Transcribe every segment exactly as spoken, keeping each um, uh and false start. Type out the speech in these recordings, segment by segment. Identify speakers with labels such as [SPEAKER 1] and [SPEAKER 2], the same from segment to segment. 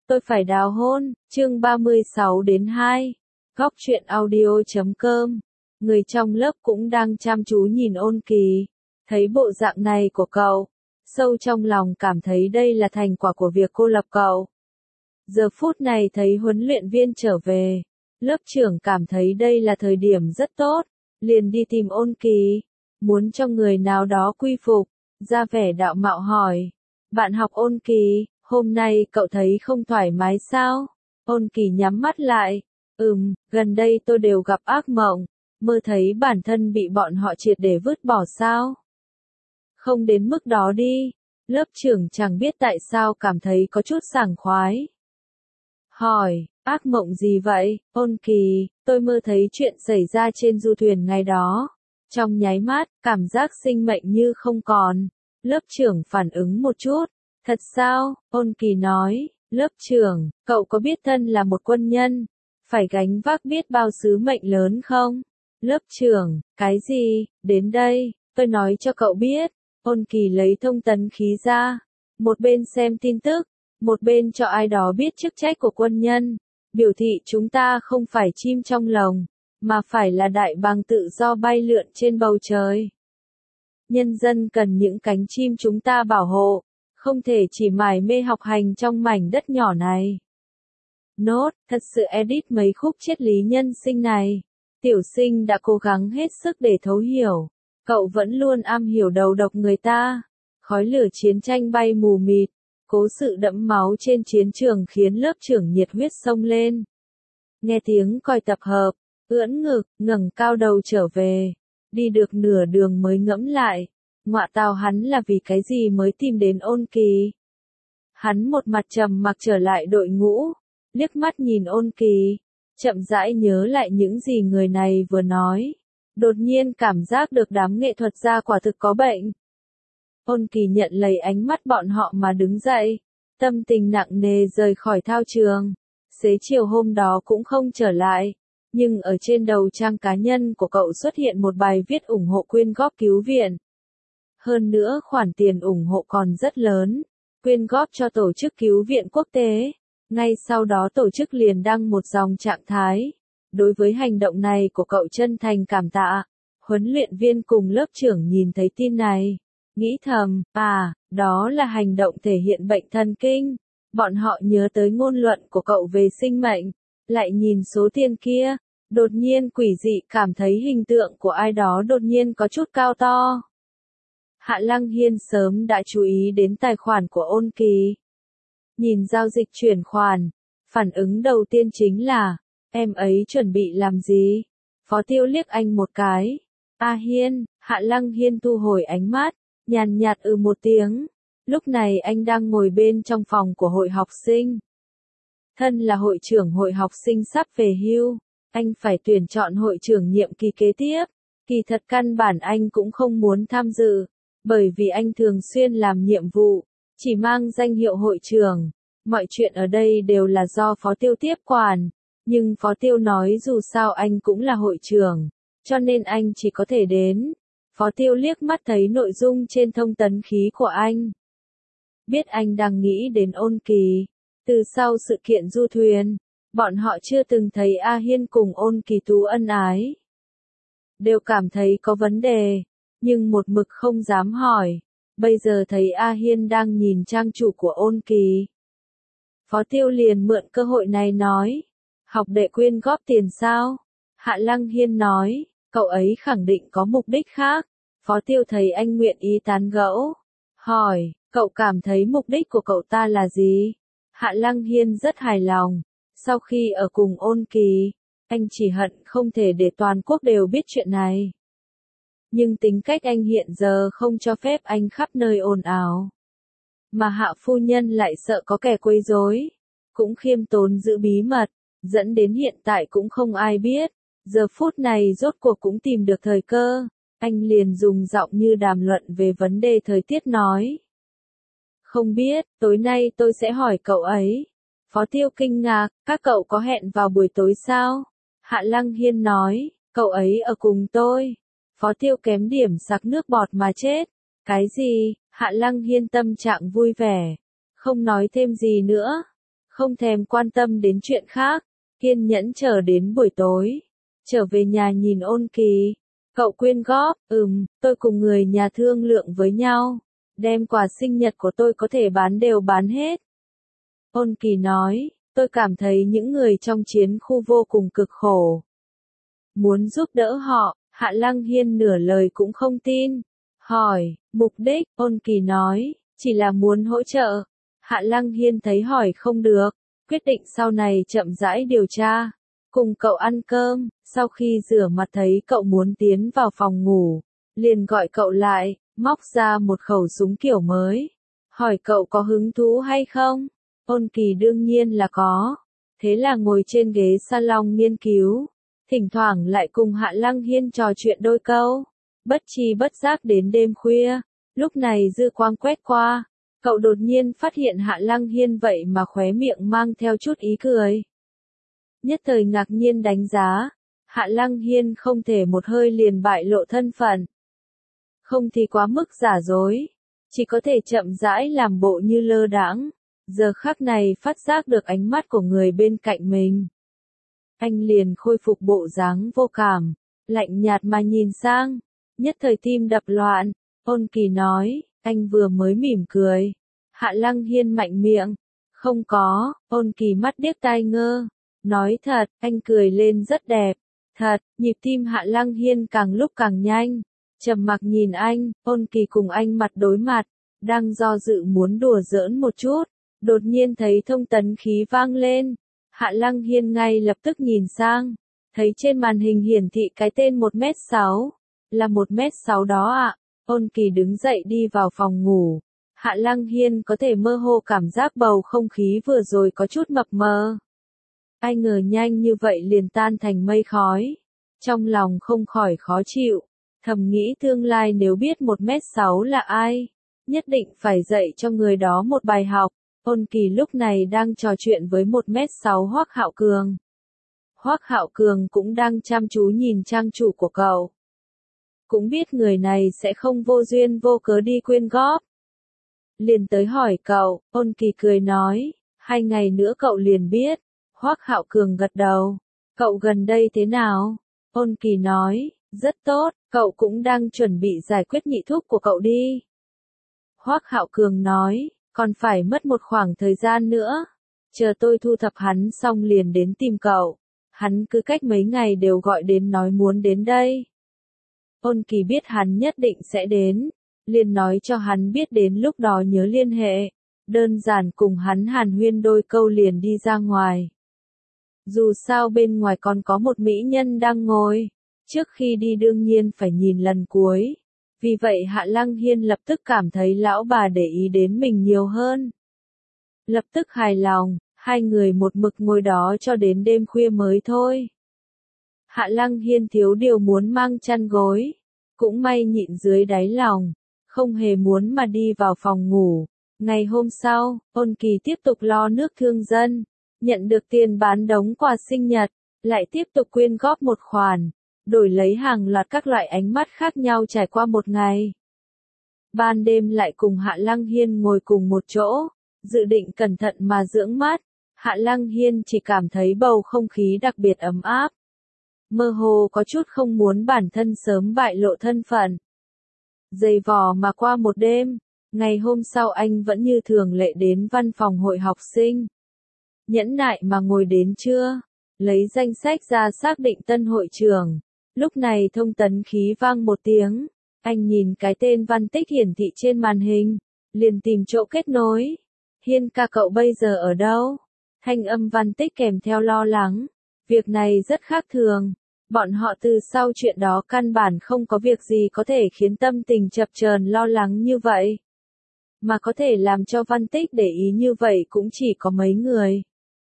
[SPEAKER 1] Tôi phải đào hôn, chương ba mươi sáu đến hai. Góc truyện audio chấm com. Người trong lớp cũng đang chăm chú nhìn Ôn Kỳ. Thấy bộ dạng này của cậu, sâu trong lòng cảm thấy đây là thành quả của việc cô lập cậu. Giờ phút này thấy huấn luyện viên trở về, lớp trưởng cảm thấy đây là thời điểm rất tốt, liền đi tìm Ôn Kỳ, muốn cho người nào đó quy phục, ra vẻ đạo mạo hỏi. Bạn học Ôn Kỳ, hôm nay cậu thấy không thoải mái sao? Ôn Kỳ nhắm mắt lại. Ừm, gần đây tôi đều gặp ác mộng, mơ thấy bản thân bị bọn họ triệt để vứt bỏ sao? Không đến mức đó đi. Lớp trưởng chẳng biết tại sao cảm thấy có chút sảng khoái. Hỏi, ác mộng gì vậy? Ôn Kỳ, tôi mơ thấy chuyện xảy ra trên du thuyền ngày đó. Trong nháy mắt, cảm giác sinh mệnh như không còn. Lớp trưởng phản ứng một chút. Thật sao? Ôn Kỳ nói, lớp trưởng, cậu có biết thân là một quân nhân, phải gánh vác biết bao sứ mệnh lớn không? Lớp trưởng, cái gì? Đến đây, tôi nói cho cậu biết. Ôn Kỳ lấy thông tấn khí ra, một bên xem tin tức, một bên cho ai đó biết chức trách của quân nhân, biểu thị chúng ta không phải chim trong lồng, mà phải là đại bàng tự do bay lượn trên bầu trời. Nhân dân cần những cánh chim chúng ta bảo hộ, không thể chỉ mải mê học hành trong mảnh đất nhỏ này. Nốt, thật sự edit mấy khúc triết lý nhân sinh này. Tiểu sinh đã cố gắng hết sức để thấu hiểu. Cậu vẫn luôn am hiểu đầu độc người ta. Khói lửa chiến tranh bay mù mịt. Cố sự đẫm máu trên chiến trường khiến lớp trưởng nhiệt huyết sông lên. Nghe tiếng còi tập hợp, ưỡn ngực, ngẩng cao đầu trở về. Đi được nửa đường mới ngẫm lại. Ngọa tào hắn là vì cái gì mới tìm đến Ôn Kỳ. Hắn một mặt trầm mặc trở lại đội ngũ, liếc mắt nhìn Ôn Kỳ, chậm rãi nhớ lại những gì người này vừa nói. Đột nhiên cảm giác được đám nghệ thuật gia quả thực có bệnh. Ôn Kỳ nhận lấy ánh mắt bọn họ mà đứng dậy, tâm tình nặng nề rời khỏi thao trường. Xế chiều hôm đó cũng không trở lại, nhưng ở trên đầu trang cá nhân của cậu xuất hiện một bài viết ủng hộ quyên góp cứu viện. Hơn nữa khoản tiền ủng hộ còn rất lớn, quyên góp cho tổ chức cứu viện quốc tế. Ngay sau đó tổ chức liền đăng một dòng trạng thái. Đối với hành động này của cậu chân thành cảm tạ. Huấn luyện viên cùng lớp trưởng nhìn thấy tin này, nghĩ thầm, à, đó là hành động thể hiện bệnh thần kinh. Bọn họ nhớ tới ngôn luận của cậu về sinh mệnh, lại nhìn số tiền kia, đột nhiên quỷ dị cảm thấy hình tượng của ai đó đột nhiên có chút cao to. Hạ Lăng Hiên sớm đã chú ý đến tài khoản của Ôn Kỳ. Nhìn giao dịch chuyển khoản, phản ứng đầu tiên chính là, em ấy chuẩn bị làm gì? Phó Tiêu liếc anh một cái. A Hiên, Hạ Lăng Hiên thu hồi ánh mắt, nhàn nhạt ừ một tiếng. Lúc này anh đang ngồi bên trong phòng của hội học sinh. Thân là hội trưởng hội học sinh sắp về hưu, anh phải tuyển chọn hội trưởng nhiệm kỳ kế tiếp. Kỳ thật căn bản anh cũng không muốn tham dự, bởi vì anh thường xuyên làm nhiệm vụ, chỉ mang danh hiệu hội trưởng. Mọi chuyện ở đây đều là do Phó Tiêu tiếp quản, nhưng Phó Tiêu nói dù sao anh cũng là hội trưởng, cho nên anh chỉ có thể đến. Phó Tiêu liếc mắt thấy nội dung trên thông tấn khí của anh. Biết anh đang nghĩ đến Ôn Kỳ. Từ sau sự kiện du thuyền, bọn họ chưa từng thấy A Hiên cùng Ôn Kỳ tú ân ái. Đều cảm thấy có vấn đề, nhưng một mực không dám hỏi. Bây giờ thấy A Hiên đang nhìn trang chủ của Ôn Kỳ. Phó Tiêu liền mượn cơ hội này nói, học đệ quyên góp tiền sao? Hạ Lăng Hiên nói, cậu ấy khẳng định có mục đích khác. Phó Tiêu thấy anh nguyện ý tán gẫu, hỏi, cậu cảm thấy mục đích của cậu ta là gì? Hạ Lăng Hiên rất hài lòng, sau khi ở cùng Ôn Kỳ, anh chỉ hận không thể để toàn quốc đều biết chuyện này. Nhưng tính cách anh hiện giờ không cho phép anh khắp nơi ồn ào. Mà Hạ phu nhân lại sợ có kẻ quấy rối, cũng khiêm tốn giữ bí mật, dẫn đến hiện tại cũng không ai biết. Giờ phút này rốt cuộc cũng tìm được thời cơ, anh liền dùng giọng như đàm luận về vấn đề thời tiết nói. Không biết, tối nay tôi sẽ hỏi cậu ấy. Phó Tiêu kinh ngạc, các cậu có hẹn vào buổi tối sao? Hạ Lăng Hiên nói, cậu ấy ở cùng tôi. Phó Tiêu kém điểm sặc nước bọt mà chết. Cái gì? Hạ Lăng Hiên tâm trạng vui vẻ, không nói thêm gì nữa. không thèm quan tâm đến chuyện khác, kiên nhẫn chờ đến buổi tối. Trở về nhà nhìn Ôn Kỳ, cậu quyên góp, ừm, tôi cùng người nhà thương lượng với nhau, đem quà sinh nhật của tôi có thể bán đều bán hết. Ôn Kỳ nói, tôi cảm thấy những người trong chiến khu vô cùng cực khổ. Muốn giúp đỡ họ, Hạ Lăng Hiên nửa lời cũng không tin. Hỏi, mục đích, Ôn Kỳ nói, chỉ là muốn hỗ trợ. Hạ Lăng Hiên thấy hỏi không được, quyết định sau này chậm rãi điều tra. Cùng cậu ăn cơm, sau khi rửa mặt thấy cậu muốn tiến vào phòng ngủ, liền gọi cậu lại, móc ra một khẩu súng kiểu mới. Hỏi cậu có hứng thú hay không? Ôn Kỳ đương nhiên là có. Thế là ngồi trên ghế salon nghiên cứu, thỉnh thoảng lại cùng Hạ Lăng Hiên trò chuyện đôi câu. Bất chi bất giác đến đêm khuya, lúc này dư quang quét qua, cậu đột nhiên phát hiện Hạ Lăng Hiên vậy mà khóe miệng mang theo chút ý cười. Nhất thời ngạc nhiên đánh giá, Hạ Lăng Hiên không thể một hơi liền bại lộ thân phận. Không thì quá mức giả dối, chỉ có thể chậm rãi làm bộ như lơ đãng. Giờ khắc này phát giác được ánh mắt của người bên cạnh mình. Anh liền khôi phục bộ dáng vô cảm, lạnh nhạt mà nhìn sang, nhất thời tim đập loạn. Ôn Kỳ nói, anh vừa mới mỉm cười. Hạ Lăng Hiên mạnh miệng, không có. Ôn Kỳ mắt điếc tai ngơ, nói thật, anh cười lên rất đẹp. Thật, nhịp tim Hạ Lăng Hiên càng lúc càng nhanh, trầm mặc nhìn anh. Ôn Kỳ cùng anh mặt đối mặt, đang do dự muốn đùa giỡn một chút, đột nhiên thấy thông tấn khí vang lên. Hạ Lăng Hiên ngay lập tức nhìn sang, thấy trên màn hình hiển thị cái tên một mét sáu, là một mét sáu đó ạ. Ôn Kỳ đứng dậy đi vào phòng ngủ. Hạ Lăng Hiên có thể mơ hồ cảm giác bầu không khí vừa rồi có chút mập mờ. Ai ngờ nhanh như vậy liền tan thành mây khói. Trong lòng không khỏi khó chịu, thầm nghĩ tương lai nếu biết một mét sáu là ai, nhất định phải dạy cho người đó một bài học. Ôn Kỳ lúc này đang trò chuyện với một mét sáu Hoắc Hạo Cường. Hoắc Hạo Cường cũng đang chăm chú nhìn trang chủ của cậu. Cũng biết người này sẽ không vô duyên vô cớ đi quyên góp. Liền tới hỏi cậu, Ôn Kỳ cười nói, hai ngày nữa cậu liền biết. Hoắc Hạo Cường gật đầu, cậu gần đây thế nào? Ôn Kỳ nói, rất tốt, cậu cũng đang chuẩn bị giải quyết nhị thúc của cậu đi. Hoắc Hạo Cường nói, còn phải mất một khoảng thời gian nữa. Chờ tôi thu thập hắn xong liền đến tìm cậu. Hắn cứ cách mấy ngày đều gọi đến nói muốn đến đây. Ôn Kỳ biết hắn nhất định sẽ đến, liền nói cho hắn biết đến lúc đó nhớ liên hệ. Đơn giản cùng hắn hàn huyên đôi câu liền đi ra ngoài. Dù sao bên ngoài còn có một mỹ nhân đang ngồi, trước khi đi đương nhiên phải nhìn lần cuối. Vì vậy Hạ Lăng Hiên lập tức cảm thấy lão bà để ý đến mình nhiều hơn. Lập tức hài lòng, hai người một mực ngồi đó cho đến đêm khuya mới thôi. Hạ Lăng Hiên thiếu điều muốn mang chăn gối, cũng may nhịn dưới đáy lòng, không hề muốn mà đi vào phòng ngủ. Ngày hôm sau, Ôn Kỳ tiếp tục lo nước thương dân, nhận được tiền bán đống quà sinh nhật, lại tiếp tục quyên góp một khoản, đổi lấy hàng loạt các loại ánh mắt khác nhau trải qua một ngày. Ban đêm lại cùng Hạ Lăng Hiên ngồi cùng một chỗ, dự định cẩn thận mà dưỡng mắt. Hạ Lăng Hiên chỉ cảm thấy bầu không khí đặc biệt ấm áp. Mơ hồ có chút không muốn bản thân sớm bại lộ thân phận. Dày vò mà qua một đêm, ngày hôm sau anh vẫn như thường lệ đến văn phòng hội học sinh. Nhẫn nại mà ngồi đến trưa, lấy danh sách ra xác định tân hội trưởng. Lúc này thông tấn khí vang một tiếng, anh nhìn cái tên Văn Tích hiển thị trên màn hình, liền tìm chỗ kết nối. Hiên ca cậu bây giờ ở đâu? Thanh âm Văn Tích kèm theo lo lắng. Việc này rất khác thường. Bọn họ từ sau chuyện đó căn bản không có việc gì có thể khiến tâm tình chập chờn lo lắng như vậy. Mà có thể làm cho Văn Tích để ý như vậy cũng chỉ có mấy người.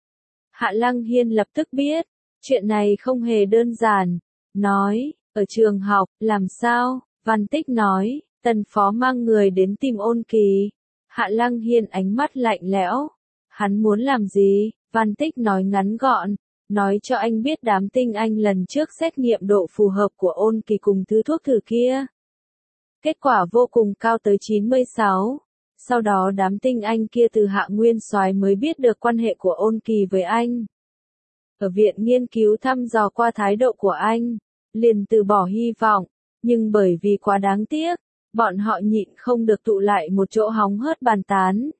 [SPEAKER 1] Hạ Lăng Hiên lập tức biết, chuyện này không hề đơn giản. Nói, ở trường học, làm sao? Văn Tích nói, Tần phó mang người đến tìm Ôn Kỳ. Hạ Lăng Hiên ánh mắt lạnh lẽo. Hắn muốn làm gì? Văn Tích nói ngắn gọn, nói cho anh biết đám tinh anh lần trước xét nghiệm độ phù hợp của Ôn Kỳ cùng thứ thuốc thử kia. Kết quả vô cùng cao tới chín mươi sáu. Sau đó đám tinh anh kia từ Hạ Nguyên Soái mới biết được quan hệ của Ôn Kỳ với anh. Ở viện nghiên cứu thăm dò qua thái độ của anh, liền từ bỏ hy vọng, nhưng bởi vì quá đáng tiếc, bọn họ nhịn không được tụ lại một chỗ hóng hớt bàn tán.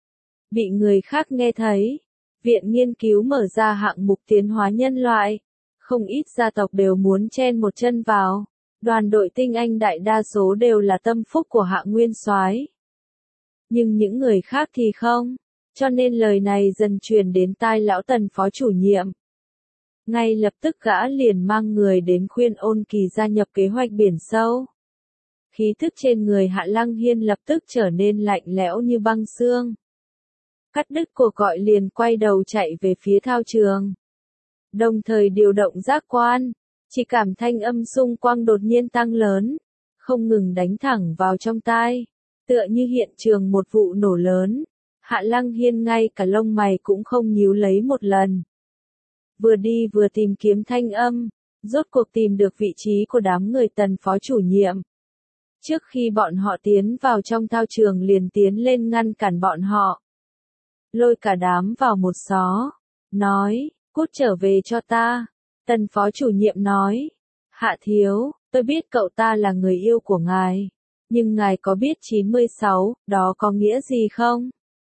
[SPEAKER 1] Bị người khác nghe thấy, viện nghiên cứu mở ra hạng mục tiến hóa nhân loại, không ít gia tộc đều muốn chen một chân vào, đoàn đội tinh anh đại đa số đều là tâm phúc của Hạ Nguyên Soái. Nhưng những người khác thì không, cho nên lời này dần truyền đến tai lão Tần phó chủ nhiệm. Ngay lập tức gã liền mang người đến khuyên Ôn Kỳ gia nhập kế hoạch biển sâu. Khí thức trên người Hạ Lăng Hiên lập tức trở nên lạnh lẽo như băng xương. Cắt đứt cuộc gọi liền quay đầu chạy về phía thao trường. Đồng thời điều động giác quan, chỉ cảm thanh âm xung quanh đột nhiên tăng lớn, không ngừng đánh thẳng vào trong tai, tựa như hiện trường một vụ nổ lớn. Hạ Lăng Hiên ngay cả lông mày cũng không nhíu lấy một lần. Vừa đi vừa tìm kiếm thanh âm, rốt cuộc tìm được vị trí của đám người Tần phó chủ nhiệm. Trước khi bọn họ tiến vào trong thao trường liền tiến lên ngăn cản bọn họ. Lôi cả đám vào một xó, nói, cút trở về cho ta. Tần phó chủ nhiệm nói, Hạ thiếu, tôi biết cậu ta là người yêu của ngài, nhưng ngài có biết chín mươi sáu, đó có nghĩa gì không?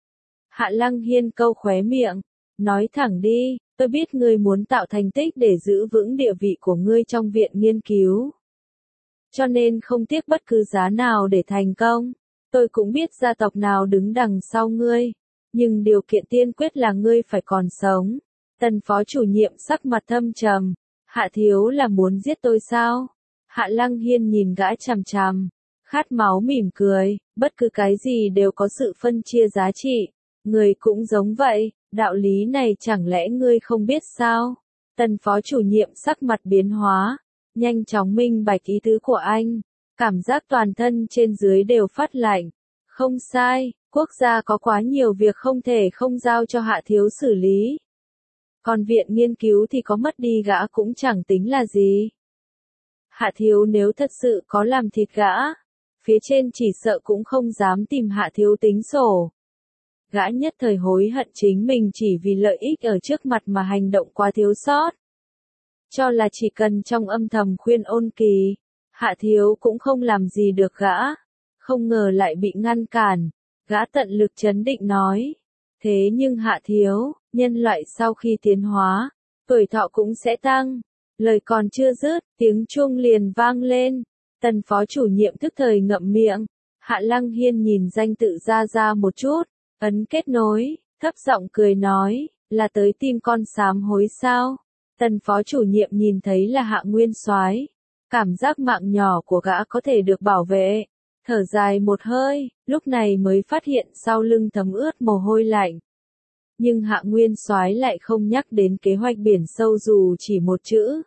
[SPEAKER 1] Hạ Lăng Hiên câu khóe miệng, nói thẳng đi, tôi biết ngươi muốn tạo thành tích để giữ vững địa vị của ngươi trong viện nghiên cứu. Cho nên không tiếc bất cứ giá nào để thành công. Tôi cũng biết gia tộc nào đứng đằng sau ngươi, nhưng điều kiện tiên quyết là ngươi phải còn sống. Tần phó chủ nhiệm sắc mặt thâm trầm, Hạ thiếu là muốn giết tôi sao? Hạ Lăng Hiên nhìn gã chằm chằm, khát máu mỉm cười, bất cứ cái gì đều có sự phân chia giá trị, người cũng giống vậy, đạo lý này chẳng lẽ ngươi không biết sao? Tần phó chủ nhiệm sắc mặt biến hóa, nhanh chóng minh bạch ý tứ của anh, cảm giác toàn thân trên dưới đều phát lạnh. Không sai, quốc gia có quá nhiều việc không thể không giao cho Hạ thiếu xử lý. Còn viện nghiên cứu thì có mất đi gã cũng chẳng tính là gì. Hạ thiếu nếu thật sự có làm thịt gã, phía trên chỉ sợ cũng không dám tìm Hạ thiếu tính sổ. Gã nhất thời hối hận chính mình chỉ vì lợi ích ở trước mặt mà hành động quá thiếu sót. Cho là chỉ cần trong âm thầm khuyên Ôn Kỳ, Hạ thiếu cũng không làm gì được gã. Không ngờ lại bị ngăn cản, gã tận lực trấn định nói. Thế nhưng Hạ thiếu, nhân loại sau khi tiến hóa, tuổi thọ cũng sẽ tăng. Lời còn chưa dứt, tiếng chuông liền vang lên. Tần phó chủ nhiệm thức thời ngậm miệng. Hạ Lăng Hiên nhìn danh tự ra ra một chút, ấn kết nối, thấp giọng cười nói, là tới tìm con sám hối sao? Tần phó chủ nhiệm nhìn thấy là Hạ Nguyên Soái, cảm giác mạng nhỏ của gã có thể được bảo vệ, thở dài một hơi, lúc này mới phát hiện sau lưng thấm ướt mồ hôi lạnh. Nhưng Hạ Nguyên Soái lại không nhắc đến kế hoạch biển sâu dù chỉ một chữ,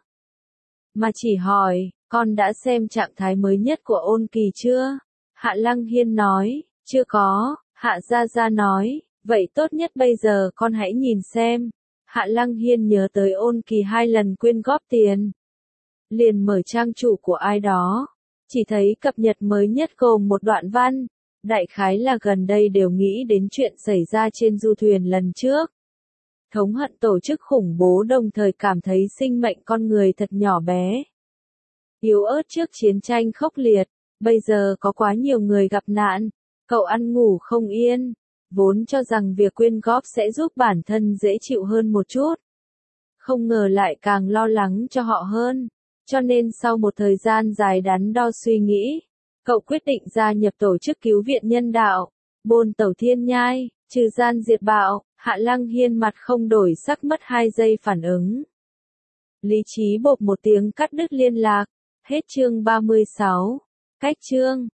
[SPEAKER 1] mà chỉ hỏi, con đã xem trạng thái mới nhất của Ôn Kỳ chưa? Hạ Lăng Hiên nói, chưa có. Hạ Gia Gia nói, vậy tốt nhất bây giờ con hãy nhìn xem. Hạ Lăng Hiên nhớ tới Ôn Kỳ hai lần quyên góp tiền. Liền mở trang chủ của ai đó, chỉ thấy cập nhật mới nhất gồm một đoạn văn. Đại khái là gần đây đều nghĩ đến chuyện xảy ra trên du thuyền lần trước. Thống hận tổ chức khủng bố đồng thời cảm thấy sinh mệnh con người thật nhỏ bé. Yếu ớt trước chiến tranh khốc liệt, bây giờ có quá nhiều người gặp nạn. Cậu ăn ngủ không yên, vốn cho rằng việc quyên góp sẽ giúp bản thân dễ chịu hơn một chút. Không ngờ lại càng lo lắng cho họ hơn, cho nên sau một thời gian dài đắn đo suy nghĩ, cậu quyết định gia nhập tổ chức cứu viện nhân đạo, Bôn Tẩu Thiên Nhai, trừ gian diệt bạo. Hạ Lăng Hiên mặt không đổi sắc mất hai giây phản ứng. Lý trí bộp một tiếng cắt đứt liên lạc, hết chương ba mươi sáu, cách chương.